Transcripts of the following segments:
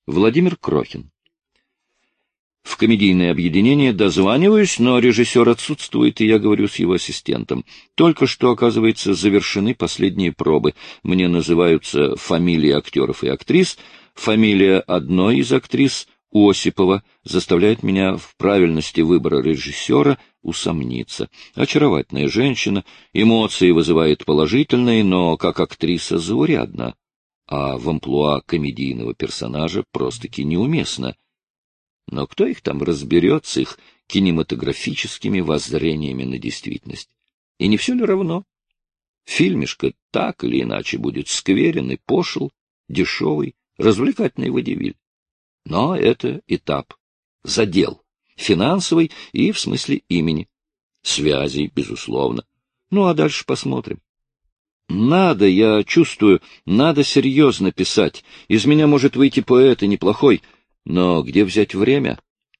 Владимир Крохин. В комедийное объединение дозваниваюсь, но режиссер отсутствует, и я говорю с его ассистентом. Только что, оказывается, завершены последние пробы. Мне называются фамилии актеров и актрис. Фамилия одной из актрис, Осипова, заставляет меня в правильности выбора режиссера усомниться. Очаровательная женщина, эмоции вызывает положительные, но как актриса заурядна, а в амплуа комедийного персонажа просто-таки неуместно. Но кто их там разберет с их кинематографическими воззрениями на действительность? И не все ли равно? Фильмишко так или иначе будет скверен и пошел, дешевый, развлекательный водевиль. Но это этап, задел, финансовый и в смысле имени, связей, безусловно. Ну, а дальше посмотрим. Надо, я чувствую, надо серьезно писать. Из меня может выйти поэт и неплохой, но где взять время?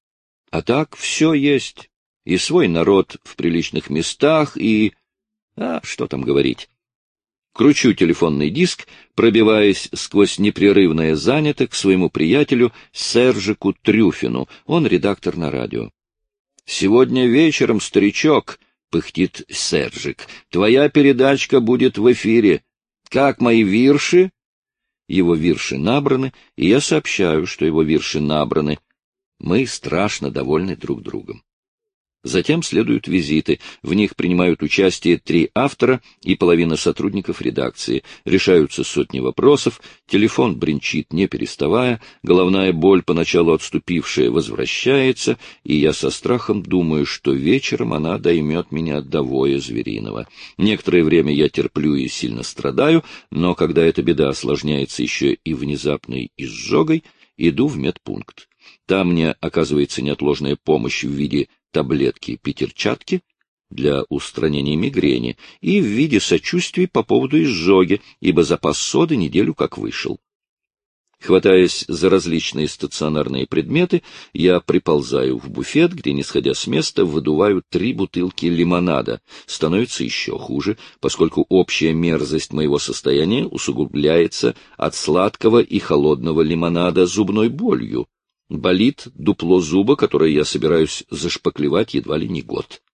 А так все есть. И свой народ в приличных местах, и... что там говорить? Кручу телефонный диск, пробиваясь сквозь непрерывное занято к своему приятелю Сержику Трюфину. Он редактор на радио. «Сегодня вечером, старичок», — пыхтит Сержик, — «твоя передачка будет в эфире. Как мои вирши?» Его вирши набраны, и я сообщаю, что его вирши набраны. Мы страшно довольны друг другом. Затем следуют визиты. В них принимают участие 3 автора и половина сотрудников редакции. Решаются сотни вопросов, телефон бренчит не переставая, головная боль, поначалу отступившая, возвращается, и я со страхом думаю, что вечером она доймет меня до воя звериного. Некоторое время я терплю и сильно страдаю, но когда эта беда осложняется еще и внезапной изжогой, иду в медпункт. Там мне оказывается неотложная помощь в виде таблетки-петерчатки для устранения мигрени и в виде сочувствий по поводу изжоги, ибо запас соды неделю как вышел. Хватаясь за различные стационарные предметы, я приползаю в буфет, где, не сходя с места, выдуваю 3 бутылки лимонада. Становится еще хуже, поскольку общая мерзость моего состояния усугубляется от сладкого и холодного лимонада зубной болью. Болит дупло зуба, которое я собираюсь зашпаклевать едва ли не год.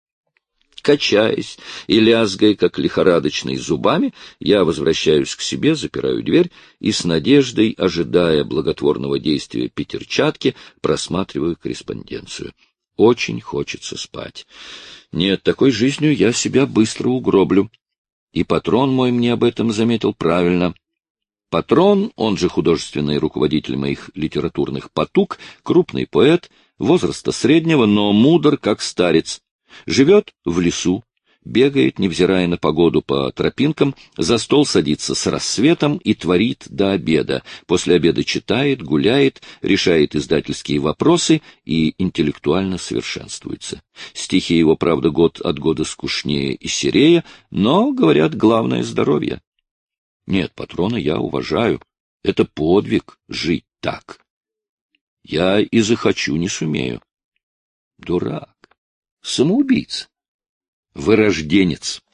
Качаясь и лязгая, как лихорадочный, зубами, я возвращаюсь к себе, запираю дверь и с надеждой, ожидая благотворного действия петерчатки, просматриваю корреспонденцию. Очень хочется спать. Нет, такой жизнью я себя быстро угроблю. И патрон мой мне об этом заметил правильно. Патрон, он же художественный руководитель моих литературных потуг, крупный поэт, возраста среднего, но мудр, как старец. Живет в лесу, бегает, невзирая на погоду, по тропинкам, за стол садится с рассветом и творит до обеда. После обеда читает, гуляет, решает издательские вопросы и интеллектуально совершенствуется. Стихи его, правда, год от года скучнее и серее, но, говорят, главное — здоровье. Нет, патрона я уважаю. Это подвиг — жить так. Я и захочу не сумею. Дурак, самоубийца, вырожденец.